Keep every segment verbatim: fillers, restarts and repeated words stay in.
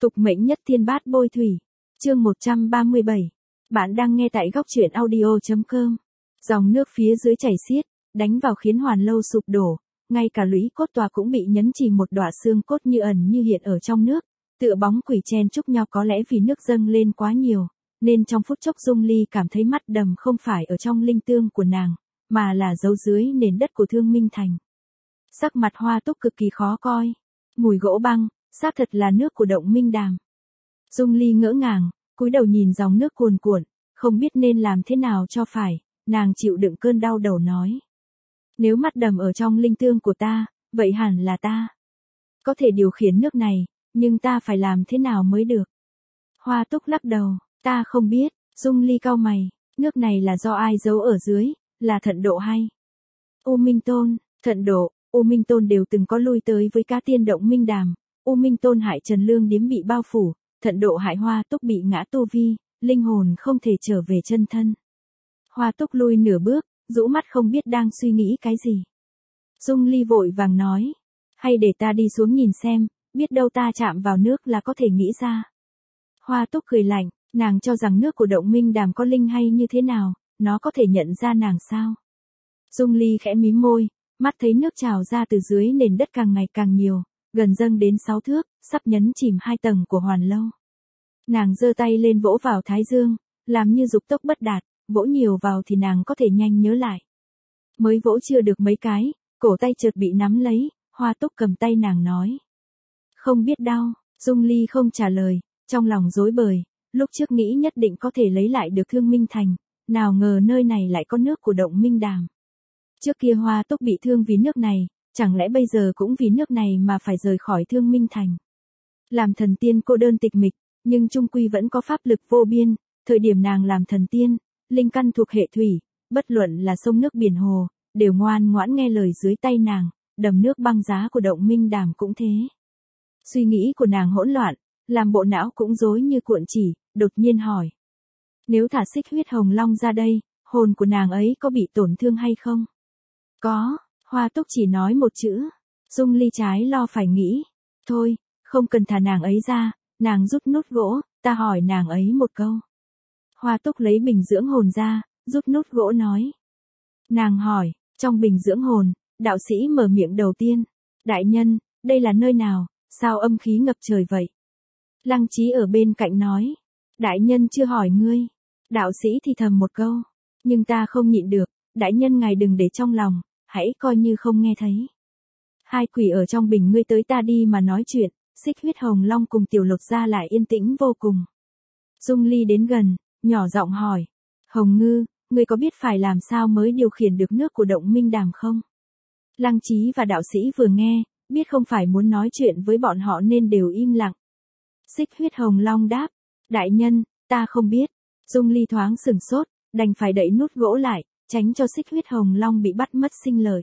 Tục mệnh nhất thiên bát bôi thủy. Chương một trăm ba mươi bảy. Bạn đang nghe tại góc truyện audio.com. Dòng nước phía dưới chảy xiết, đánh vào khiến hoàn lâu sụp đổ, ngay cả lũy cốt tòa cũng bị nhấn chìm một đọa xương cốt như ẩn như hiện ở trong nước, tựa bóng quỷ chen chúc nhau. Có lẽ vì nước dâng lên quá nhiều, nên trong phút chốc Dung Ly cảm thấy mắt đầm không phải ở trong linh tương của nàng, mà là giấu dưới nền đất của Thương Minh Thành. Sắc mặt Hoa Túc cực kỳ khó coi. Mùi gỗ băng, xác thật là nước của động Minh Đàm. Dung Ly ngỡ ngàng, cúi đầu nhìn dòng nước cuồn cuộn, không biết nên làm thế nào cho phải, nàng chịu đựng cơn đau đầu nói. Nếu mắt đầm ở trong linh tương của ta, vậy hẳn là ta có thể điều khiển nước này, nhưng ta phải làm thế nào mới được? Hoa Túc lắc đầu, ta không biết. Dung Ly cau mày, nước này là do ai giấu ở dưới, là Thận Độ hay U Minh Tôn? Thận Độ, U Minh Tôn đều từng có lui tới với Cá Tiên động Minh Đàm. U Minh Tôn hại Trần Lương Điếm bị bao phủ, Thận Độ hại Hoa Túc bị ngã tu vi, linh hồn không thể trở về chân thân. Hoa Túc lui nửa bước, rũ mắt không biết đang suy nghĩ cái gì. Dung Ly vội vàng nói, hay để ta đi xuống nhìn xem, biết đâu ta chạm vào nước là có thể nghĩ ra. Hoa Túc cười lạnh, nàng cho rằng nước của động Minh Đàm có linh hay như thế nào, nó có thể nhận ra nàng sao? Dung Ly khẽ mím môi, mắt thấy nước trào ra từ dưới nền đất càng ngày càng nhiều, gần dâng đến sáu thước, sắp nhấn chìm hai tầng của hoàn lâu. Nàng giơ tay lên vỗ vào thái dương, làm như dục tốc bất đạt, vỗ nhiều vào thì nàng có thể nhanh nhớ lại. Mới vỗ chưa được mấy cái, cổ tay chợt bị nắm lấy, Hoa Túc cầm tay nàng nói. Không biết đau. Dung Ly không trả lời, trong lòng rối bời, lúc trước nghĩ nhất định có thể lấy lại được Thương Minh Thành, nào ngờ nơi này lại có nước của động Minh Đàm. Trước kia Hoa Túc bị thương vì nước này, chẳng lẽ bây giờ cũng vì nước này mà phải rời khỏi Thương Minh Thành? Làm thần tiên cô đơn tịch mịch, nhưng chung quy vẫn có pháp lực vô biên, thời điểm nàng làm thần tiên, linh căn thuộc hệ thủy, bất luận là sông nước biển hồ, đều ngoan ngoãn nghe lời dưới tay nàng, đầm nước băng giá của động Minh Đàm cũng thế. Suy nghĩ của nàng hỗn loạn, làm bộ não cũng rối như cuộn chỉ, đột nhiên hỏi. Nếu thả Xích Huyết Hồng Long ra đây, hồn của nàng ấy có bị tổn thương hay không? Có. Hoa Túc chỉ nói một chữ. Dung Ly trái lo phải nghĩ. Thôi, không cần thả nàng ấy ra, nàng rút nút gỗ, ta hỏi nàng ấy một câu. Hoa Túc lấy bình dưỡng hồn ra, rút nút gỗ nói. Nàng hỏi, trong bình dưỡng hồn, đạo sĩ mở miệng đầu tiên. Đại nhân, đây là nơi nào, sao âm khí ngập trời vậy? Lăng Chí ở bên cạnh nói. Đại nhân chưa hỏi ngươi. Đạo sĩ thì thầm một câu. Nhưng ta không nhịn được, đại nhân ngài đừng để trong lòng, hãy coi như không nghe thấy. Hai quỷ ở trong bình ngươi tới ta đi mà nói chuyện, Xích Huyết Hồng Long cùng Tiểu Lột Gia lại yên tĩnh vô cùng. Dung Ly đến gần, nhỏ giọng hỏi. Hồng Ngư, ngươi có biết phải làm sao mới điều khiển được nước của động Minh Đàm không? Lăng Chí và đạo sĩ vừa nghe, biết không phải muốn nói chuyện với bọn họ nên đều im lặng. Xích Huyết Hồng Long đáp. Đại nhân, ta không biết. Dung Ly thoáng sửng sốt, đành phải đẩy nút gỗ lại, tránh cho Xích Huyết Hồng Long bị bắt mất sinh lợi.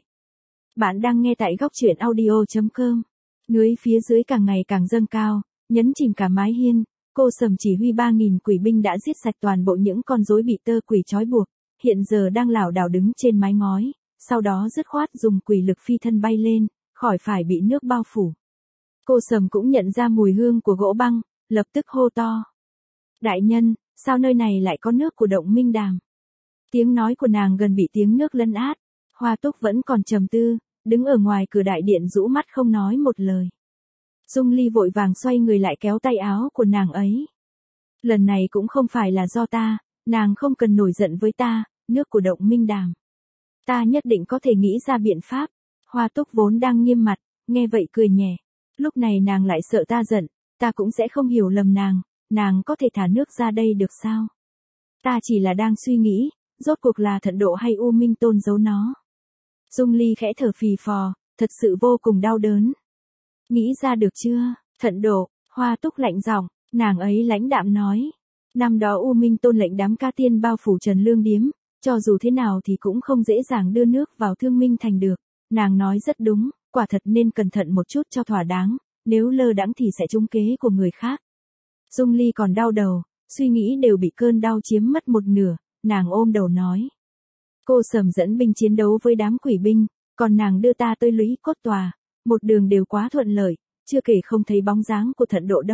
Bạn đang nghe tại góc truyện audio.com. Núi phía dưới càng ngày càng dâng cao, nhấn chìm cả mái hiên. Cô Sầm chỉ huy ba nghìn quỷ binh đã giết sạch toàn bộ những con rối bị tơ quỷ trói buộc, hiện giờ đang lảo đảo đứng trên mái ngói, sau đó dứt khoát dùng quỷ lực phi thân bay lên, khỏi phải bị nước bao phủ. Cô Sầm cũng nhận ra mùi hương của gỗ băng, lập tức hô to. Đại nhân, sao nơi này lại có nước của động Minh Đàm? Tiếng nói của nàng gần bị tiếng nước lấn át. Hoa Túc vẫn còn trầm tư, đứng ở ngoài cửa đại điện rũ mắt không nói một lời. Dung Ly vội vàng xoay người lại kéo tay áo của nàng ấy. Lần này cũng không phải là do ta, nàng không cần nổi giận với ta, nước của động Minh Đàm. Ta nhất định có thể nghĩ ra biện pháp. Hoa Túc vốn đang nghiêm mặt, nghe vậy cười nhẹ. Lúc này nàng lại sợ ta giận, ta cũng sẽ không hiểu lầm nàng, nàng có thể thả nước ra đây được sao? Ta chỉ là đang suy nghĩ, rốt cuộc là Thận Độ hay U Minh Tôn giấu nó. Dung Ly khẽ thở phì phò, thật sự vô cùng đau đớn. Nghĩ ra được chưa, Thận Độ? Hoa Túc lạnh giọng, nàng ấy lãnh đạm nói. Năm đó U Minh Tôn lệnh đám Cá Tiên bao phủ Trần Lương Điếm, cho dù thế nào thì cũng không dễ dàng đưa nước vào Thương Minh Thành được. Nàng nói rất đúng, quả thật nên cẩn thận một chút cho thỏa đáng, nếu lơ đãng thì sẽ trúng kế của người khác. Dung Ly còn đau đầu, suy nghĩ đều bị cơn đau chiếm mất một nửa, nàng ôm đầu nói. Cô Sầm dẫn binh chiến đấu với đám quỷ binh, còn nàng đưa ta tới lũy cốt tòa, một đường đều quá thuận lợi, chưa kể không thấy bóng dáng của Thận Độ đâu,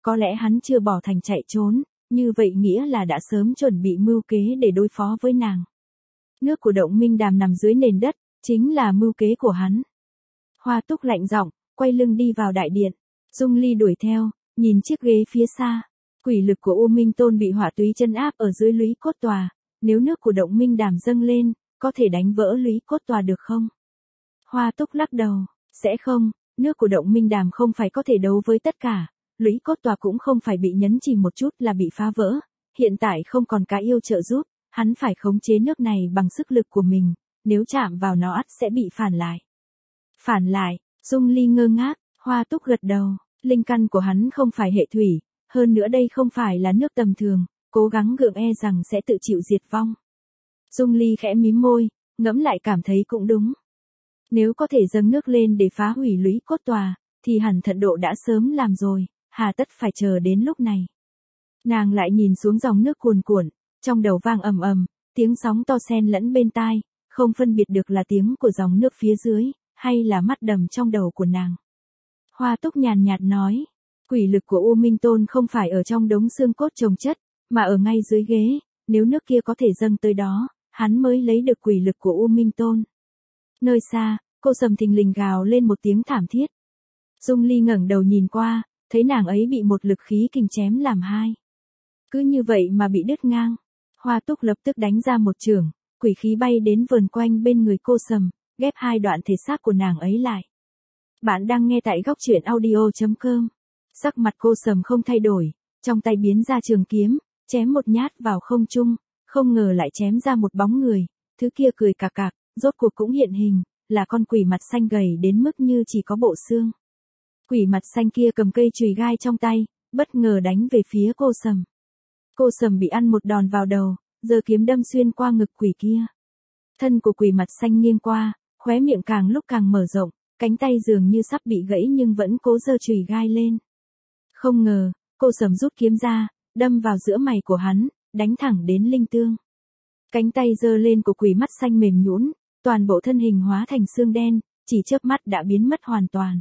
có lẽ hắn chưa bỏ thành chạy trốn, như vậy nghĩa là đã sớm chuẩn bị mưu kế để đối phó với nàng. Nước của động minh đàm nằm dưới nền đất, chính là mưu kế của hắn. Hoa Túc lạnh giọng, quay lưng đi vào đại điện. Dung Ly đuổi theo, nhìn chiếc ghế phía xa. Quỷ lực của U Minh Tôn bị hỏa túy chân áp ở dưới lũy cốt tòa. Nếu nước của động minh đàm dâng lên, có thể đánh vỡ lũy cốt tòa được không? Hoa Túc lắc đầu, sẽ không, nước của động minh đàm không phải có thể đấu với tất cả. Lũy cốt tòa cũng không phải bị nhấn chìm một chút là bị phá vỡ. Hiện tại không còn cá yêu trợ giúp, hắn phải khống chế nước này bằng sức lực của mình. Nếu chạm vào nó ắt sẽ bị phản lại. Phản lại, Dung Ly ngơ ngác, Hoa Túc gật đầu, linh căn của hắn không phải hệ thủy, hơn nữa đây không phải là nước tầm thường, cố gắng gượng e rằng sẽ tự chịu diệt vong. Dung Ly khẽ mím môi, ngẫm lại cảm thấy cũng đúng. Nếu có thể dâng nước lên để phá hủy lũy cốt tòa, thì hẳn thận độ đã sớm làm rồi, hà tất phải chờ đến lúc này. Nàng lại nhìn xuống dòng nước cuồn cuộn, trong đầu vang ầm ầm, tiếng sóng to xen lẫn bên tai, không phân biệt được là tiếng của dòng nước phía dưới, hay là mắt đầm trong đầu của nàng. Hoa Túc nhàn nhạt nói, quỷ lực của U Minh Tôn không phải ở trong đống xương cốt chồng chất, mà ở ngay dưới ghế, nếu nước kia có thể dâng tới đó, hắn mới lấy được quỷ lực của U Minh Tôn. Nơi xa, cô Sầm thình lình gào lên một tiếng thảm thiết. Dung Ly ngẩng đầu nhìn qua, thấy nàng ấy bị một lực khí kình chém làm hai. Cứ như vậy mà bị đứt ngang. Hoa Túc lập tức đánh ra một chưởng, quỷ khí bay đến vờn quanh bên người cô Sầm, ghép hai đoạn thể xác của nàng ấy lại. Bạn đang nghe tại góc truyện audio chấm com. Sắc mặt cô Sầm không thay đổi, trong tay biến ra trường kiếm, chém một nhát vào không trung, không ngờ lại chém ra một bóng người, thứ kia cười cạc cạc, rốt cuộc cũng hiện hình, là con quỷ mặt xanh gầy đến mức như chỉ có bộ xương. Quỷ mặt xanh kia cầm cây chùy gai trong tay, bất ngờ đánh về phía cô Sầm. Cô Sầm bị ăn một đòn vào đầu, giơ kiếm đâm xuyên qua ngực quỷ kia. Thân của quỷ mặt xanh nghiêng qua, khóe miệng càng lúc càng mở rộng, cánh tay dường như sắp bị gãy nhưng vẫn cố giơ chùy gai lên. Không ngờ, cô Sầm rút kiếm ra, đâm vào giữa mày của hắn, đánh thẳng đến linh tương. Cánh tay giơ lên của quỷ mắt xanh mềm nhũn, toàn bộ thân hình hóa thành xương đen, chỉ chớp mắt đã biến mất hoàn toàn.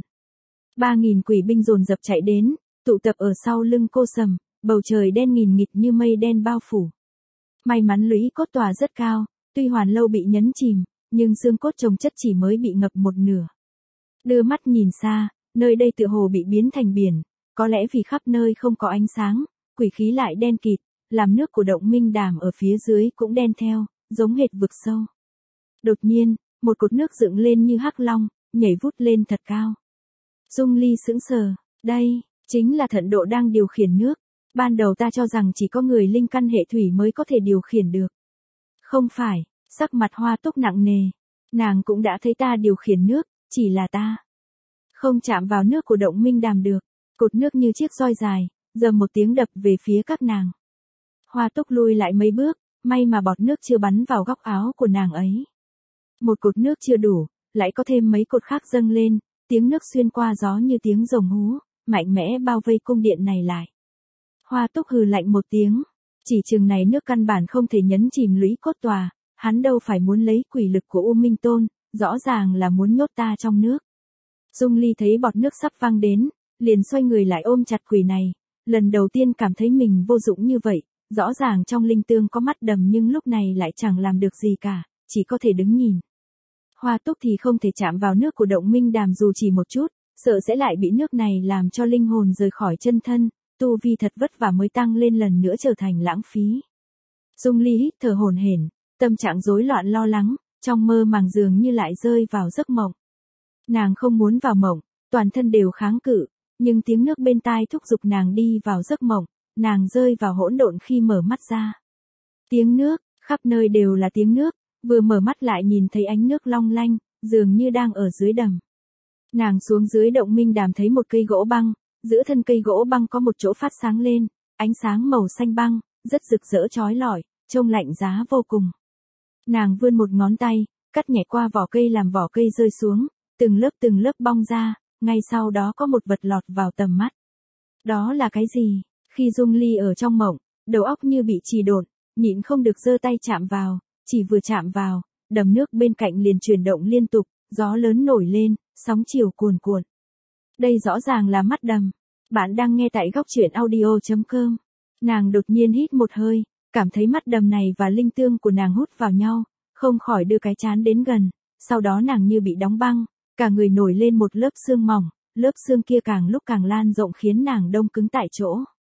Ba nghìn quỷ binh dồn dập chạy đến, tụ tập ở sau lưng cô Sầm, bầu trời đen nghìn nghịt như mây đen bao phủ. May mắn lũy cốt tòa rất cao, tuy hoàn lâu bị nhấn chìm, nhưng xương cốt chồng chất chỉ mới bị ngập một nửa. Đưa mắt nhìn xa, nơi đây tựa hồ bị biến thành biển, có lẽ vì khắp nơi không có ánh sáng, quỷ khí lại đen kịt, làm nước của động minh đàm ở phía dưới cũng đen theo, giống hệt vực sâu. Đột nhiên, một cột nước dựng lên như hắc long, nhảy vút lên thật cao. Dung Ly sững sờ, đây, chính là thận độ đang điều khiển nước. Ban đầu ta cho rằng chỉ có người linh căn hệ thủy mới có thể điều khiển được. Không phải, sắc mặt Hoa Túc nặng nề. Nàng cũng đã thấy ta điều khiển nước, chỉ là ta không chạm vào nước của động minh đàm được. Cột nước như chiếc roi dài, dầm một tiếng đập về phía các nàng. Hoa Túc lui lại mấy bước, may mà bọt nước chưa bắn vào góc áo của nàng ấy. Một cột nước chưa đủ, lại có thêm mấy cột khác dâng lên, tiếng nước xuyên qua gió như tiếng rồng hú, mạnh mẽ bao vây cung điện này lại. Hoa Túc hừ lạnh một tiếng, chỉ chừng này nước căn bản không thể nhấn chìm lũy cốt tòa, hắn đâu phải muốn lấy quỷ lực của U Minh Tôn, rõ ràng là muốn nhốt ta trong nước. Dung Ly thấy bọt nước sắp văng đến, liền xoay người lại ôm chặt quỷ này, lần đầu tiên cảm thấy mình vô dụng như vậy, rõ ràng trong linh tương có mắt đầm nhưng lúc này lại chẳng làm được gì cả, chỉ có thể đứng nhìn. Hoa Túc thì không thể chạm vào nước của động minh đàm dù chỉ một chút, sợ sẽ lại bị nước này làm cho linh hồn rời khỏi chân thân, tu vi thật vất vả mới tăng lên lần nữa trở thành lãng phí. Dung Ly hít thở hổn hển, tâm trạng rối loạn lo lắng, trong mơ màng dường như lại rơi vào giấc mộng. Nàng không muốn vào mộng, toàn thân đều kháng cự, nhưng tiếng nước bên tai thúc giục nàng đi vào giấc mộng, nàng rơi vào hỗn độn khi mở mắt ra. Tiếng nước, khắp nơi đều là tiếng nước, vừa mở mắt lại nhìn thấy ánh nước long lanh, dường như đang ở dưới đầm. Nàng xuống dưới động minh đàm thấy một cây gỗ băng, giữa thân cây gỗ băng có một chỗ phát sáng lên, ánh sáng màu xanh băng, rất rực rỡ chói lọi, trông lạnh giá vô cùng. Nàng vươn một ngón tay, cắt nhẹ qua vỏ cây làm vỏ cây rơi xuống, từng lớp từng lớp bong ra, ngay sau đó có một vật lọt vào tầm mắt. Đó là cái gì? Khi Dung Ly ở trong mộng, đầu óc như bị trì độn, nhịn không được giơ tay chạm vào, chỉ vừa chạm vào, đầm nước bên cạnh liền chuyển động liên tục, gió lớn nổi lên, sóng chiều cuồn cuộn. Đây rõ ràng là mắt đầm. Bạn đang nghe tại góc truyện audio chấm com. Nàng đột nhiên hít một hơi, cảm thấy mắt đầm này và linh tương của nàng hút vào nhau, không khỏi đưa cái trán đến gần, sau đó nàng như bị đóng băng, cả người nổi lên một lớp xương mỏng, lớp xương kia càng lúc càng lan rộng khiến nàng đông cứng tại chỗ.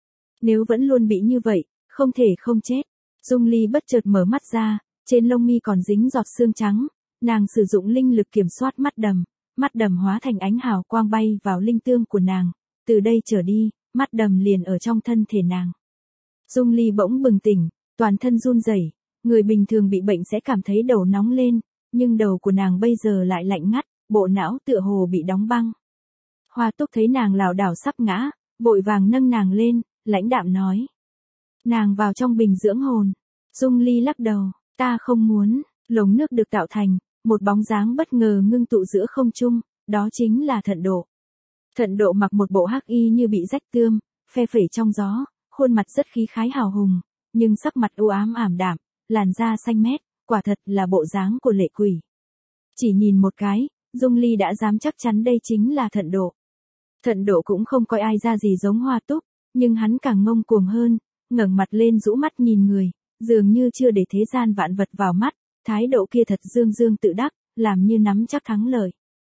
Nếu vẫn luôn bị như vậy, không thể không chết. Dung Ly bất chợt mở mắt ra, trên lông mi còn dính giọt xương trắng, nàng sử dụng linh lực kiểm soát mắt đầm, mắt đầm hóa thành ánh hào quang bay vào linh tương của nàng, từ đây trở đi, mắt đầm liền ở trong thân thể nàng. Dung Ly bỗng bừng tỉnh, toàn thân run rẩy, người bình thường bị bệnh sẽ cảm thấy đầu nóng lên, nhưng đầu của nàng bây giờ lại lạnh ngắt, bộ não tựa hồ bị đóng băng. Hoa Túc thấy nàng lảo đảo sắp ngã, vội vàng nâng nàng lên, lãnh đạm nói. Nàng vào trong bình dưỡng hồn. Dung Ly lắc đầu, ta không muốn. Lồng nước được tạo thành, một bóng dáng bất ngờ ngưng tụ giữa không trung, đó chính là Thận Độ. Thận Độ mặc một bộ hắc y như bị rách tươm, phe phẩy trong gió, khuôn mặt rất khí khái hào hùng, nhưng sắc mặt u ám ảm đạm, làn da xanh mét, quả thật là bộ dáng của lệ quỷ. Chỉ nhìn một cái, Dung Ly đã dám chắc chắn đây chính là Thận Độ. Thận Độ cũng không coi ai ra gì giống Hoa Túc, nhưng hắn càng ngông cuồng hơn, ngẩng mặt lên rũ mắt nhìn người, dường như chưa để thế gian vạn vật vào mắt, thái độ kia thật dương dương tự đắc, làm như nắm chắc thắng lợi.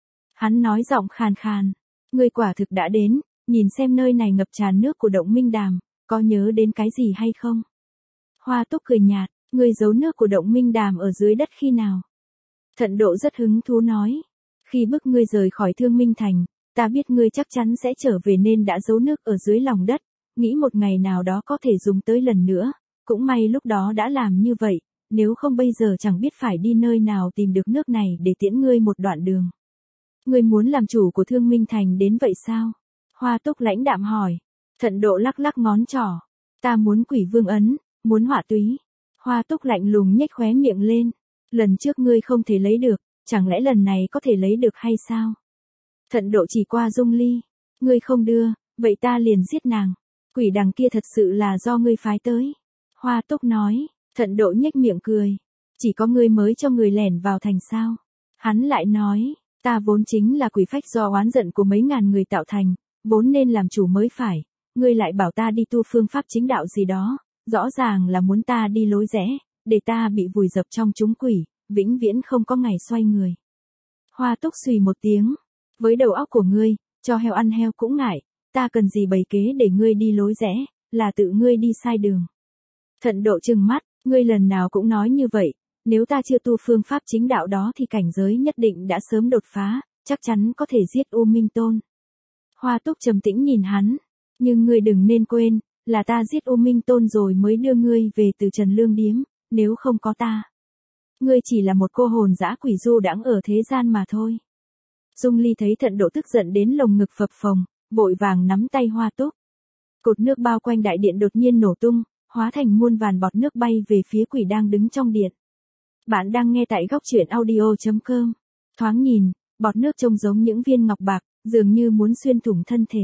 Hắn nói giọng khàn khàn, ngươi quả thực đã đến, nhìn xem nơi này ngập tràn nước của động Minh Đàm, có nhớ đến cái gì hay không? Hoa Túc cười nhạt, ngươi giấu nước của động Minh Đàm ở dưới đất khi nào? Thận Độ rất hứng thú nói, khi bức ngươi rời khỏi Thương Minh Thành, ta biết ngươi chắc chắn sẽ trở về nên đã giấu nước ở dưới lòng đất, nghĩ một ngày nào đó có thể dùng tới lần nữa, cũng may lúc đó đã làm như vậy, nếu không bây giờ chẳng biết phải đi nơi nào tìm được nước này để tiễn ngươi một đoạn đường. Ngươi muốn làm chủ của Thương Minh Thành đến vậy sao? Hoa Túc lãnh đạm hỏi. Thận Độ lắc lắc ngón trỏ. Ta muốn Quỷ Vương ấn, muốn hỏa túy. Hoa Túc lạnh lùng nhếch khóe miệng lên. Lần trước ngươi không thể lấy được, chẳng lẽ lần này có thể lấy được hay sao? Thận Độ chỉ qua Dung Ly. Ngươi không đưa, vậy ta liền giết nàng. Quỷ đằng kia thật sự là do ngươi phái tới. Hoa Túc nói. Thận Độ nhếch miệng cười. Chỉ có ngươi mới cho người lẻn vào thành sao? Hắn lại nói. Ta vốn chính là quỷ phách do oán giận của mấy ngàn người tạo thành, vốn nên làm chủ mới phải. Ngươi lại bảo ta đi tu phương pháp chính đạo gì đó, rõ ràng là muốn ta đi lối rẽ, để ta bị vùi dập trong chúng quỷ, vĩnh viễn không có ngày xoay người. Hoa Túc xùy một tiếng. Với đầu óc của ngươi, cho heo ăn heo cũng ngại, ta cần gì bày kế để ngươi đi lối rẽ, là tự ngươi đi sai đường. Thận Độ trừng mắt, ngươi lần nào cũng nói như vậy, nếu ta chưa tu phương pháp chính đạo đó thì cảnh giới nhất định đã sớm đột phá, chắc chắn có thể giết U Minh Tôn. Hoa Túc trầm tĩnh nhìn hắn, nhưng ngươi đừng nên quên, là ta giết U Minh Tôn rồi mới đưa ngươi về từ Trần Lương Điếm, nếu không có ta. Ngươi chỉ là một cô hồn dã quỷ du đãng ở thế gian mà thôi. Dung Ly thấy Thận Độ tức giận đến lồng ngực phập phồng, vội vàng nắm tay Hoa Túc. Cột nước bao quanh đại điện đột nhiên nổ tung, hóa thành muôn vàn bọt nước bay về phía quỷ đang đứng trong điện. Bạn đang nghe tại góc truyện audio chấm com. Thoáng nhìn, bọt nước trông giống những viên ngọc bạc, dường như muốn xuyên thủng thân thể.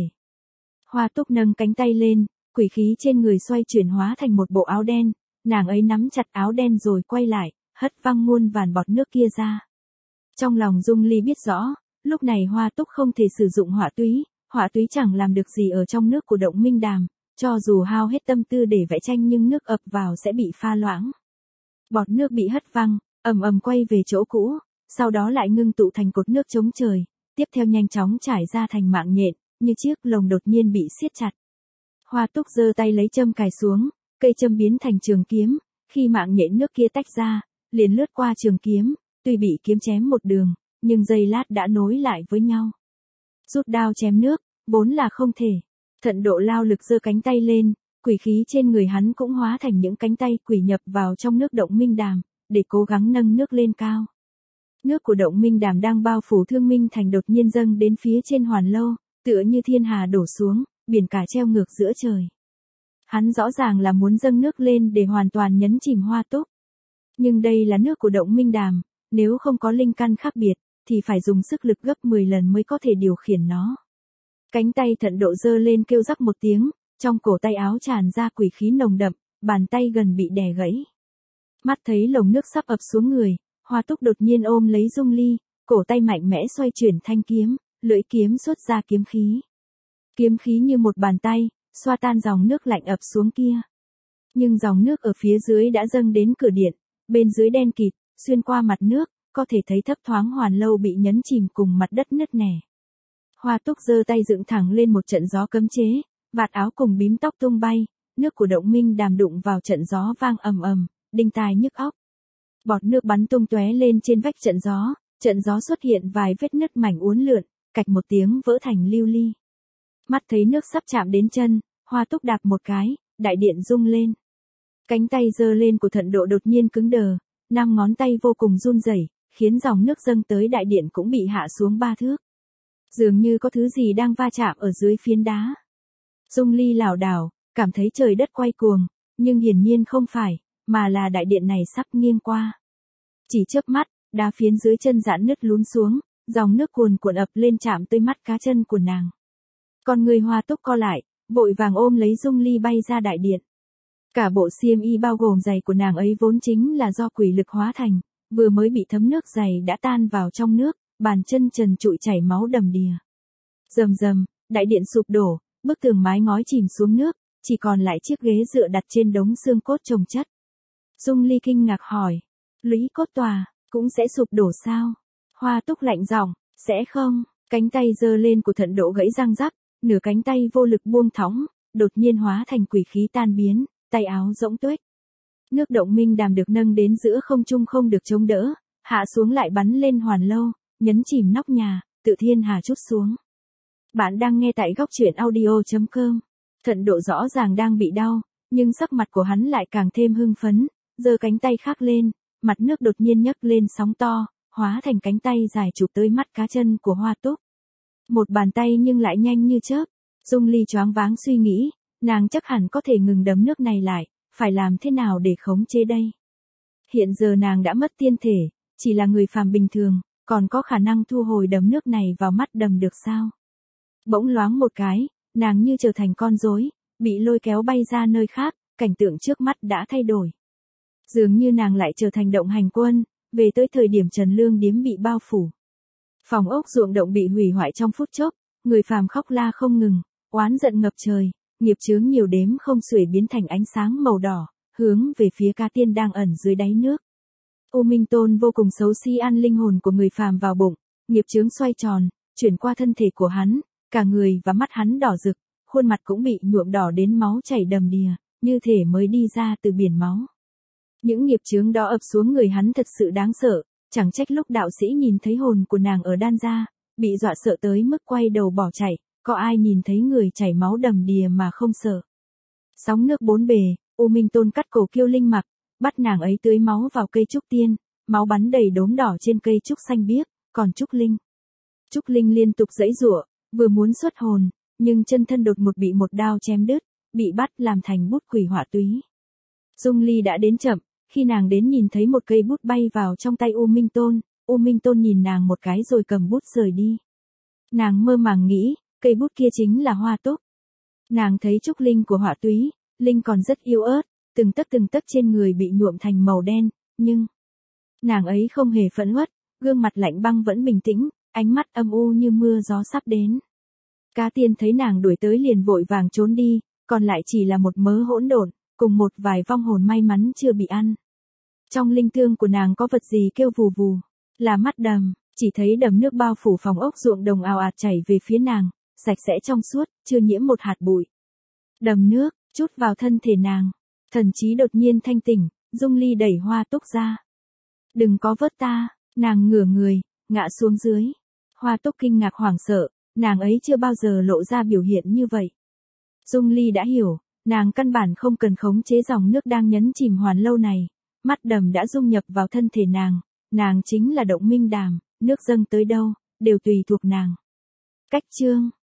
Hoa Túc nâng cánh tay lên, quỷ khí trên người xoay chuyển hóa thành một bộ áo đen, nàng ấy nắm chặt áo đen rồi quay lại, hất văng muôn vàn bọt nước kia ra. Trong lòng Dung Ly biết rõ, lúc này Hoa Túc không thể sử dụng hỏa túy, hỏa túy chẳng làm được gì ở trong nước của động Minh Đàm, cho dù hao hết tâm tư để vẽ tranh nhưng nước ập vào sẽ bị pha loãng. Bọt nước bị hất văng, ầm ầm quay về chỗ cũ, sau đó lại ngưng tụ thành cột nước chống trời, tiếp theo nhanh chóng trải ra thành mạng nhện, như chiếc lồng đột nhiên bị siết chặt. Hoa Túc giơ tay lấy châm cài xuống, cây châm biến thành trường kiếm, khi mạng nhện nước kia tách ra, liền lướt qua trường kiếm, tuy bị kiếm chém một đường, nhưng giây lát đã nối lại với nhau. Rút đao chém nước, vốn là không thể. Thận Độ lao lực giơ cánh tay lên, quỷ khí trên người hắn cũng hóa thành những cánh tay quỷ nhập vào trong nước động Minh Đàm, để cố gắng nâng nước lên cao. Nước của động Minh Đàm đang bao phủ Thương Minh Thành đột nhiên dâng đến phía trên Hoàn Lâu, tựa như thiên hà đổ xuống, biển cả treo ngược giữa trời. Hắn rõ ràng là muốn dâng nước lên để hoàn toàn nhấn chìm Hoa Túc. Nhưng đây là nước của động Minh Đàm, nếu không có linh căn khác biệt, thì phải dùng sức lực gấp mười lần mới có thể điều khiển nó. Cánh tay Thận Độ giơ lên kêu rắc một tiếng, trong cổ tay áo tràn ra quỷ khí nồng đậm, bàn tay gần bị đè gãy. Mắt thấy lồng nước sắp ập xuống người, Hoa Túc đột nhiên ôm lấy Dung Ly, cổ tay mạnh mẽ xoay chuyển thanh kiếm, lưỡi kiếm xuất ra kiếm khí. Kiếm khí như một bàn tay, xoa tan dòng nước lạnh ập xuống kia. Nhưng dòng nước ở phía dưới đã dâng đến cửa điện, bên dưới đen kịt, xuyên qua mặt nước, có thể thấy thấp thoáng hoàn lâu bị nhấn chìm cùng mặt đất nứt nẻ. Hoa Túc giơ tay dựng thẳng lên một trận gió cấm chế, vạt áo cùng bím tóc tung bay, nước của Động Minh Đàm đụng vào trận gió vang ầm ầm, đinh tai nhức óc. Bọt nước bắn tung tóe lên trên vách trận gió, trận gió xuất hiện vài vết nứt mảnh uốn lượn, cạch một tiếng vỡ thành lưu ly. Mắt thấy nước sắp chạm đến chân, Hoa Túc đạp một cái, đại điện rung lên. Cánh tay giơ lên của Thận Độ đột nhiên cứng đờ, năm ngón tay vô cùng run rẩy, khiến dòng nước dâng tới đại điện cũng bị hạ xuống ba thước. Dường như có thứ gì đang va chạm ở dưới phiến đá. Dung Ly lảo đảo, cảm thấy trời đất quay cuồng, nhưng hiển nhiên không phải, mà là đại điện này sắp nghiêng qua. Chỉ chớp mắt, đá phiến dưới chân giãn nứt lún xuống, dòng nước cuồn cuộn ập lên chạm tới mắt cá chân của nàng. Con người Hoa Túc co lại, vội vàng ôm lấy Dung Ly bay ra đại điện. Cả bộ xiêm y bao gồm giày của nàng ấy vốn chính là do quỷ lực hóa thành, vừa mới bị thấm nước giày đã tan vào trong nước, bàn chân trần trụi chảy máu đầm đìa. Rầm rầm, đại điện sụp đổ, bức tường mái ngói chìm xuống nước, chỉ còn lại chiếc ghế dựa đặt trên đống xương cốt chồng chất. Dung Ly kinh ngạc hỏi, lũy cốt tòa, cũng sẽ sụp đổ sao? Hoa Túc lạnh giọng, sẽ không, cánh tay giơ lên của Thận Độ gãy răng rắc, nửa cánh tay vô lực buông thõng, đột nhiên hóa thành quỷ khí tan biến, tay áo rỗng tuếch. Nước Động Minh Đàm được nâng đến giữa không trung không được chống đỡ, hạ xuống lại bắn lên hoàn lâu, nhấn chìm nóc nhà, tự thiên hà trút xuống. Bạn đang nghe tại góc truyện audio chấm com. Thận Độ rõ ràng đang bị đau, nhưng sắc mặt của hắn lại càng thêm hưng phấn, giơ cánh tay khác lên, mặt nước đột nhiên nhấc lên sóng to, hóa thành cánh tay dài chụp tới mắt cá chân của Hoa Túc. Một bàn tay nhưng lại nhanh như chớp. Dung Ly choáng váng suy nghĩ, nàng chắc hẳn có thể ngừng đấm nước này lại, phải làm thế nào để khống chế đây? Hiện giờ nàng đã mất tiên thể, chỉ là người phàm bình thường, còn có khả năng thu hồi đấm nước này vào mắt đầm được sao? Bỗng loáng một cái, nàng như trở thành con rối, bị lôi kéo bay ra nơi khác, cảnh tượng trước mắt đã thay đổi. Dường như nàng lại trở thành Động Hành Quân, về tới thời điểm Trần Lương Điếm bị bao phủ. Phòng ốc ruộng động bị hủy hoại trong phút chốc, người phàm khóc la không ngừng, oán giận ngập trời, nghiệp chướng nhiều đếm không xuể biến thành ánh sáng màu đỏ, hướng về phía Ca Tiên đang ẩn dưới đáy nước. U Minh Tôn vô cùng xấu xí ăn linh hồn của người phàm vào bụng, nghiệp chướng xoay tròn, chuyển qua thân thể của hắn, cả người và mắt hắn đỏ rực, khuôn mặt cũng bị nhuộm đỏ đến máu chảy đầm đìa, như thể mới đi ra từ biển máu. Những nghiệp chướng đó ập xuống người hắn thật sự đáng sợ, chẳng trách lúc đạo sĩ nhìn thấy hồn của nàng ở đan gia, bị dọa sợ tới mức quay đầu bỏ chạy, có ai nhìn thấy người chảy máu đầm đìa mà không sợ. Sóng nước bốn bề, U Minh Tôn cắt cổ Kiêu Linh mặc, bắt nàng ấy tưới máu vào cây trúc tiên, máu bắn đầy đốm đỏ trên cây trúc xanh biếc, còn Trúc Linh. Trúc Linh liên tục giãy giụa, vừa muốn xuất hồn, nhưng chân thân đột ngột bị một đao chém đứt, bị bắt làm thành bút quỷ hỏa túy. Dung Ly đã đến chậm, khi nàng đến nhìn thấy một cây bút bay vào trong tay U Minh Tôn, U Minh Tôn nhìn nàng một cái rồi cầm bút rời đi. Nàng mơ màng nghĩ, cây bút kia chính là Hoa Túc. Nàng thấy Trúc Linh của hỏa túy, Linh còn rất yếu ớt, từng tấc từng tấc trên người bị nhuộm thành màu đen, nhưng nàng ấy không hề phẫn uất, gương mặt lạnh băng vẫn bình tĩnh, ánh mắt âm u như mưa gió sắp đến. Cá Tiên thấy nàng đuổi tới liền vội vàng trốn đi, còn lại chỉ là một mớ hỗn độn, cùng một vài vong hồn may mắn chưa bị ăn. Trong linh thương của nàng có vật gì kêu vù vù, là mắt đầm, chỉ thấy đầm nước bao phủ phòng ốc ruộng đồng ào ạt chảy về phía nàng, sạch sẽ trong suốt, chưa nhiễm một hạt bụi. Đầm nước, chút vào thân thể nàng, thần trí đột nhiên thanh tỉnh, Dung Ly đẩy Hoa Túc ra. Đừng có vớt ta, nàng ngửa người, ngã xuống dưới. Hoa Túc kinh ngạc hoảng sợ, nàng ấy chưa bao giờ lộ ra biểu hiện như vậy. Dung Ly đã hiểu, nàng căn bản không cần khống chế dòng nước đang nhấn chìm hoàn lâu này, mắt đầm đã dung nhập vào thân thể nàng, nàng chính là Động Minh Đàm, nước dâng tới đâu, đều tùy thuộc nàng. Cách chương